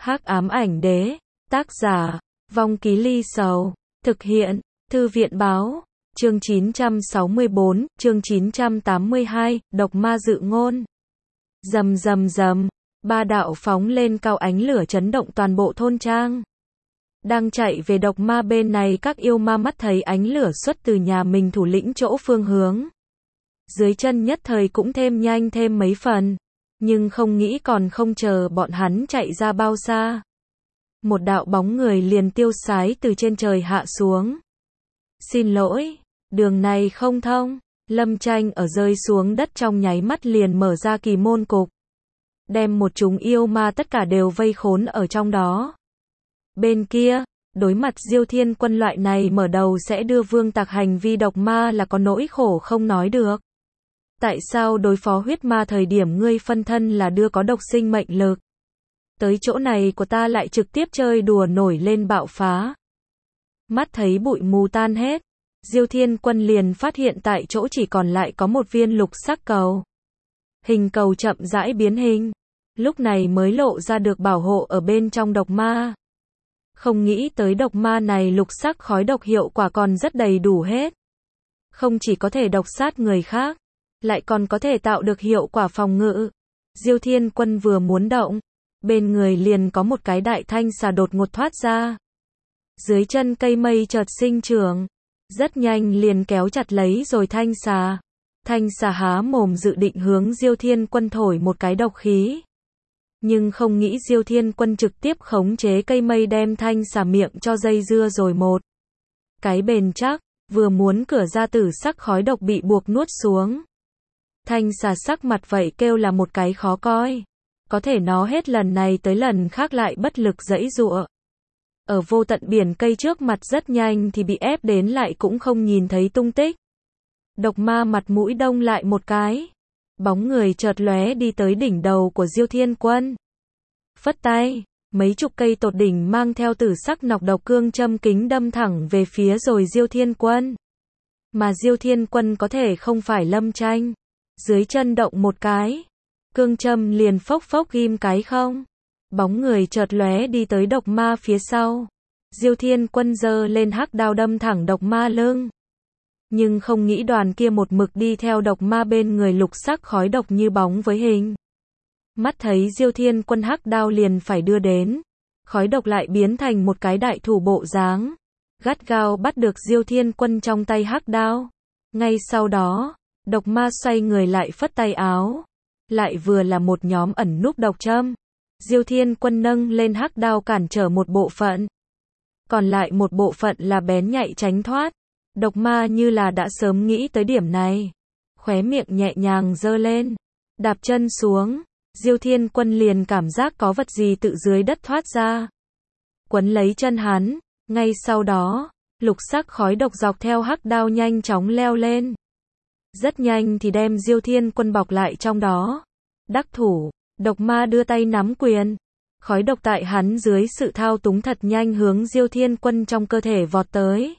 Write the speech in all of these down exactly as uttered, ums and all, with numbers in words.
Hắc ám ảnh đế, tác giả, Vong Ký Ly Sầu, thực hiện, Thư viện báo, chương chín trăm sáu mươi tư, chương chín trăm tám mươi hai, độc ma dự ngôn. Rầm rầm rầm, ba đạo phóng lên cao ánh lửa chấn động toàn bộ thôn trang. Đang chạy về độc ma bên này, các yêu ma mắt thấy ánh lửa xuất từ nhà mình thủ lĩnh chỗ phương hướng. Dưới chân nhất thời cũng thêm nhanh thêm mấy phần. Nhưng không nghĩ còn không chờ bọn hắn chạy ra bao xa. Một đạo bóng người liền tiêu sái từ trên trời hạ xuống. Xin lỗi, đường này không thông. Lâm Tranh ở rơi xuống đất trong nháy mắt liền mở ra kỳ môn cục. Đem một chúng yêu ma tất cả đều vây khốn ở trong đó. Bên kia, đối mặt Diêu Thiên Quân loại này mở đầu sẽ đưa vương tạc hành vi độc ma là có nỗi khổ không nói được. Tại sao đối phó huyết ma thời điểm ngươi phân thân là đưa có độc sinh mệnh lực? Tới chỗ này của ta lại trực tiếp chơi đùa nổi lên bạo phá. Mắt thấy bụi mù tan hết, Diêu Thiên Quân liền phát hiện tại chỗ chỉ còn lại có một viên lục sắc cầu. Hình cầu chậm rãi biến hình, lúc này mới lộ ra được bảo hộ ở bên trong độc ma. Không nghĩ tới độc ma này lục sắc khói độc hiệu quả còn rất đầy đủ hết. Không chỉ có thể độc sát người khác, lại còn có thể tạo được hiệu quả phòng ngự. Diêu Thiên Quân vừa muốn động, bên người liền có một cái đại thanh xà đột ngột thoát ra. Dưới chân cây mây chợt sinh trưởng, rất nhanh liền kéo chặt lấy rồi thanh xà. Thanh xà há mồm dự định hướng Diêu Thiên Quân thổi một cái độc khí. Nhưng không nghĩ Diêu Thiên Quân trực tiếp khống chế cây mây đem thanh xà miệng cho dây dưa rồi một cái bền chắc, vừa muốn cửa ra tử sắc khói độc bị buộc nuốt xuống. Thanh xà sắc mặt vậy kêu là một cái khó coi. Có thể nó hết lần này tới lần khác lại bất lực giãy giụa. Ở vô tận biển cây trước mặt rất nhanh thì bị ép đến lại cũng không nhìn thấy tung tích. Độc ma mặt mũi đông lại một cái. Bóng người chợt lóe đi tới đỉnh đầu của Diêu Thiên Quân. Phất tay, mấy chục cây tột đỉnh mang theo tử sắc nọc độc cương châm kính đâm thẳng về phía rồi Diêu Thiên Quân. Mà Diêu Thiên Quân có thể không phải Lâm Tranh. Dưới chân động một cái, cương châm liền phốc phốc ghim cái không. Bóng người chợt lóe đi tới độc ma phía sau. Diêu Thiên Quân giơ lên hắc đao đâm thẳng độc ma lưng. Nhưng không nghĩ đoàn kia một mực đi theo độc ma bên người lục sắc khói độc như bóng với hình. Mắt thấy Diêu Thiên Quân hắc đao liền phải đưa đến, khói độc lại biến thành một cái đại thủ bộ dáng, gắt gao bắt được Diêu Thiên Quân trong tay hắc đao. Ngay sau đó, độc ma xoay người lại phất tay áo, lại vừa là một nhóm ẩn núp độc châm. Diêu Thiên Quân nâng lên hắc đao cản trở một bộ phận, còn lại một bộ phận là bén nhạy tránh thoát. Độc ma như là đã sớm nghĩ tới điểm này, khóe miệng nhẹ nhàng giơ lên, đạp chân xuống. Diêu Thiên Quân liền cảm giác có vật gì tự dưới đất thoát ra, quấn lấy chân hắn. Ngay sau đó, lục sắc khói độc dọc theo hắc đao nhanh chóng leo lên. Rất nhanh thì đem Diêu Thiên Quân bọc lại trong đó. Đắc thủ, độc ma đưa tay nắm quyền. Khói độc tại hắn dưới sự thao túng thật nhanh hướng Diêu Thiên Quân trong cơ thể vọt tới.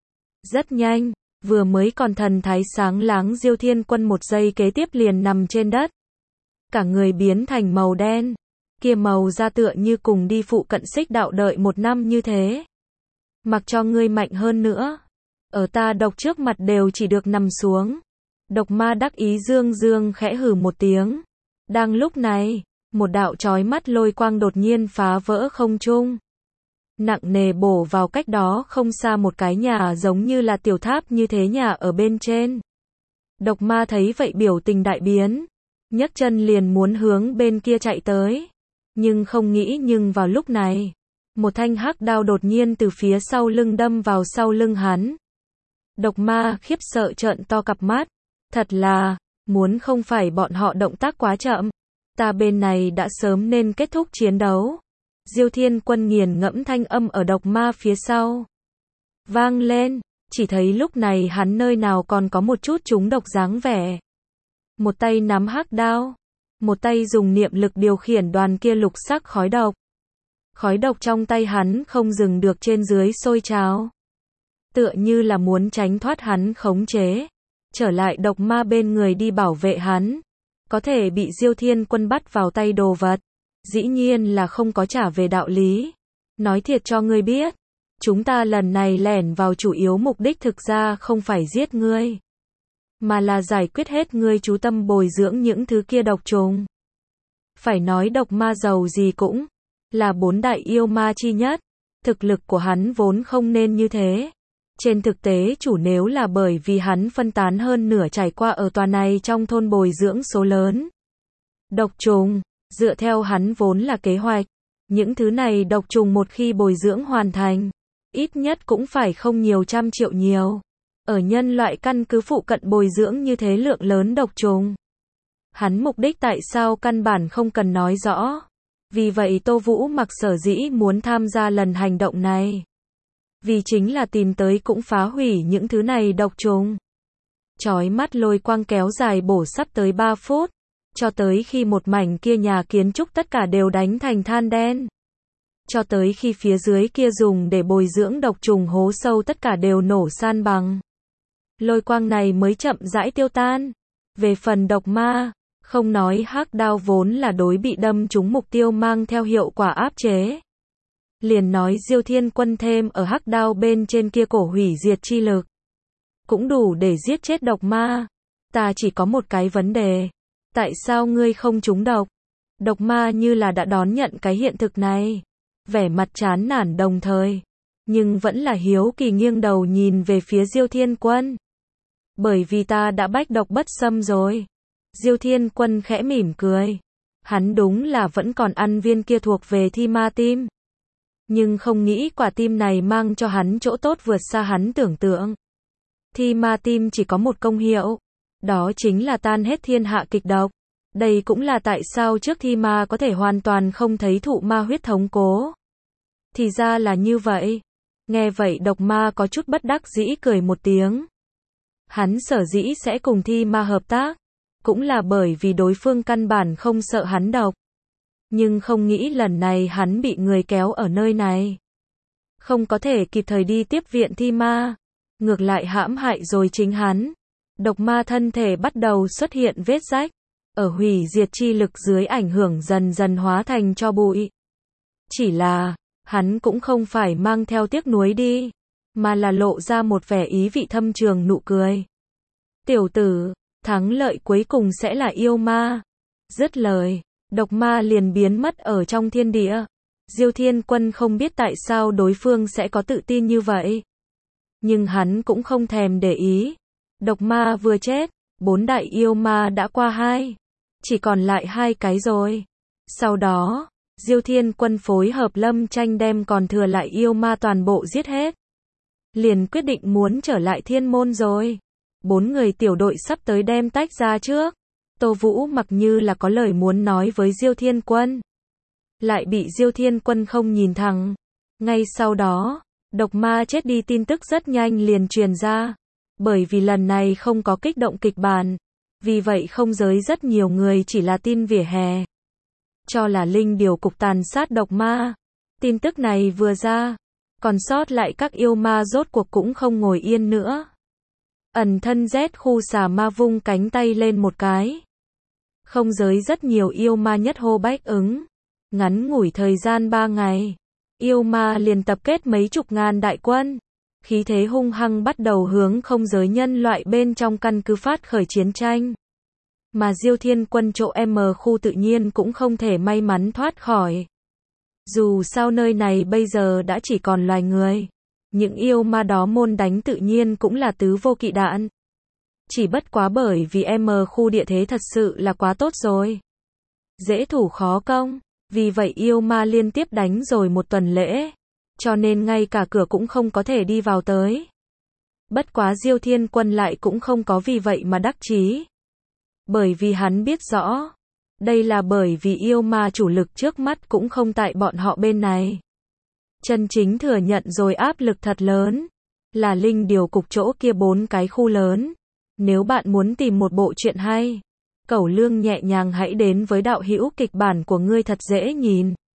Rất nhanh, vừa mới còn thần thái sáng láng Diêu Thiên Quân một giây kế tiếp liền nằm trên đất. Cả người biến thành màu đen. Kia màu da tựa như cùng đi phụ cận xích đạo đợi một năm như thế. Mặc cho ngươi mạnh hơn nữa, ở ta độc trước mặt đều chỉ được nằm xuống. Độc ma đắc ý dương dương khẽ hừ một tiếng. Đang lúc này, một đạo chói mắt lôi quang đột nhiên phá vỡ không trung. Nặng nề bổ vào cách đó không xa một cái nhà giống như là tiểu tháp như thế nhà ở bên trên. Độc ma thấy vậy biểu tình đại biến, nhấc chân liền muốn hướng bên kia chạy tới. Nhưng không nghĩ nhưng vào lúc này, một thanh hắc đao đột nhiên từ phía sau lưng đâm vào sau lưng hắn. Độc ma khiếp sợ trợn to cặp mắt. Thật là, muốn không phải bọn họ động tác quá chậm, ta bên này đã sớm nên kết thúc chiến đấu. Diêu Thiên Quân nghiền ngẫm thanh âm ở độc ma phía sau vang lên, chỉ thấy lúc này hắn nơi nào còn có một chút trúng độc dáng vẻ. Một tay nắm hắc đao, một tay dùng niệm lực điều khiển đoàn kia lục sắc khói độc. Khói độc trong tay hắn không dừng được trên dưới sôi trào, tựa như là muốn tránh thoát hắn khống chế, trở lại độc ma bên người đi bảo vệ hắn. Có thể bị Diêu Thiên Quân bắt vào tay đồ vật, Dĩ nhiên là không có trả về đạo lý. Nói thiệt cho ngươi biết, chúng ta lần này lẻn vào chủ yếu mục đích thực ra không phải giết ngươi, mà là giải quyết hết ngươi chú tâm bồi dưỡng những thứ kia độc trùng. Phải nói độc ma giàu gì cũng là bốn đại yêu ma chi nhất, thực lực của hắn vốn không nên như thế. Trên thực tế chủ nếu là bởi vì hắn phân tán hơn nửa trải qua ở tòa này trong thôn bồi dưỡng số lớn độc trùng, dựa theo hắn vốn là kế hoạch, những thứ này độc trùng một khi bồi dưỡng hoàn thành, ít nhất cũng phải không nhiều trăm triệu nhiều. Ở nhân loại căn cứ phụ cận bồi dưỡng như thế lượng lớn độc trùng. Hắn mục đích tại sao căn bản không cần nói rõ. Vì vậy Tô Vũ Mặc sở dĩ muốn tham gia lần hành động này. Vì chính là tìm tới cũng phá hủy những thứ này độc trùng. Chói mắt lôi quang kéo dài bổ sắp tới ba phút. Cho tới khi một mảnh kia nhà kiến trúc tất cả đều đánh thành than đen. Cho tới khi phía dưới kia dùng để bồi dưỡng độc trùng hố sâu tất cả đều nổ san bằng. Lôi quang này mới chậm rãi tiêu tan. Về phần độc ma, không nói hắc đao vốn là đối bị đâm trúng mục tiêu mang theo hiệu quả áp chế. Liền nói Diêu Thiên Quân thêm ở hắc đao bên trên kia cổ hủy diệt chi lực. Cũng đủ để giết chết độc ma. Ta chỉ có một cái vấn đề. Tại sao ngươi không trúng độc? Độc ma như là đã đón nhận cái hiện thực này. Vẻ mặt chán nản đồng thời. Nhưng vẫn là hiếu kỳ nghiêng đầu nhìn về phía Diêu Thiên Quân. Bởi vì ta đã bách độc bất xâm rồi. Diêu Thiên Quân khẽ mỉm cười. Hắn đúng là vẫn còn ăn viên kia thuộc về thi ma tim. Nhưng không nghĩ quả tim này mang cho hắn chỗ tốt vượt xa hắn tưởng tượng. Thi ma tim chỉ có một công hiệu. Đó chính là tan hết thiên hạ kịch độc. Đây cũng là tại sao trước thi ma có thể hoàn toàn không thấy thụ ma huyết thống cố. Thì ra là như vậy. Nghe vậy độc ma có chút bất đắc dĩ cười một tiếng. Hắn sở dĩ sẽ cùng thi ma hợp tác. Cũng là bởi vì đối phương căn bản không sợ hắn độc. Nhưng không nghĩ lần này hắn bị người kéo ở nơi này. Không có thể kịp thời đi tiếp viện thi ma. Ngược lại hãm hại rồi chính hắn. Độc ma thân thể bắt đầu xuất hiện vết rách. Ở hủy diệt chi lực dưới ảnh hưởng dần dần hóa thành tro bụi. Chỉ là, hắn cũng không phải mang theo tiếc nuối đi. Mà là lộ ra một vẻ ý vị thâm trường nụ cười. Tiểu tử, thắng lợi cuối cùng sẽ là yêu ma. Dứt lời, độc ma liền biến mất ở trong thiên địa. Diêu Thiên Quân không biết tại sao đối phương sẽ có tự tin như vậy. Nhưng hắn cũng không thèm để ý. Độc ma vừa chết, bốn đại yêu ma đã qua hai. Chỉ còn lại hai cái rồi. Sau đó, Diêu Thiên Quân phối hợp Lâm Tranh đem còn thừa lại yêu ma toàn bộ giết hết. Liền quyết định muốn trở lại thiên môn rồi. Bốn người tiểu đội sắp tới đem tách ra trước. Tô Vũ Mặc như là có lời muốn nói với Diêu Thiên Quân. Lại bị Diêu Thiên Quân không nhìn thẳng. Ngay sau đó, độc ma chết đi tin tức rất nhanh liền truyền ra. Bởi vì lần này không có kích động kịch bản. Vì vậy không giới rất nhiều người chỉ là tin vỉa hè. Cho là Linh điều cục tàn sát độc ma. Tin tức này vừa ra. Còn sót lại các yêu ma rốt cuộc cũng không ngồi yên nữa. Ẩn thân rét khu xà ma vung cánh tay lên một cái. Không giới rất nhiều yêu ma nhất hô bách ứng. Ngắn ngủi thời gian ba ngày. Yêu ma liền tập kết mấy chục ngàn đại quân. Khí thế hung hăng bắt đầu hướng không giới nhân loại bên trong căn cứ phát khởi chiến tranh. Mà Diêu Thiên Quân chỗ M khu tự nhiên cũng không thể may mắn thoát khỏi. Dù sao nơi này bây giờ đã chỉ còn loài người. Những yêu ma đó môn đánh tự nhiên cũng là tứ vô kỵ đạn. Chỉ bất quá bởi vì M khu địa thế thật sự là quá tốt rồi. Dễ thủ khó công. Vì vậy yêu ma liên tiếp đánh rồi một tuần lễ. Cho nên ngay cả cửa cũng không có thể đi vào tới. Bất quá Diêu Thiên Quân lại cũng không có vì vậy mà đắc chí. Bởi vì hắn biết rõ. Đây là bởi vì yêu ma chủ lực trước mắt cũng không tại bọn họ bên này. Chân chính thừa nhận rồi áp lực thật lớn. Là Linh điều cục chỗ kia bốn cái khu lớn. Nếu bạn muốn tìm một bộ truyện hay. Cẩu Lương nhẹ nhàng hãy đến với đạo hữu kịch bản của ngươi thật dễ nhìn.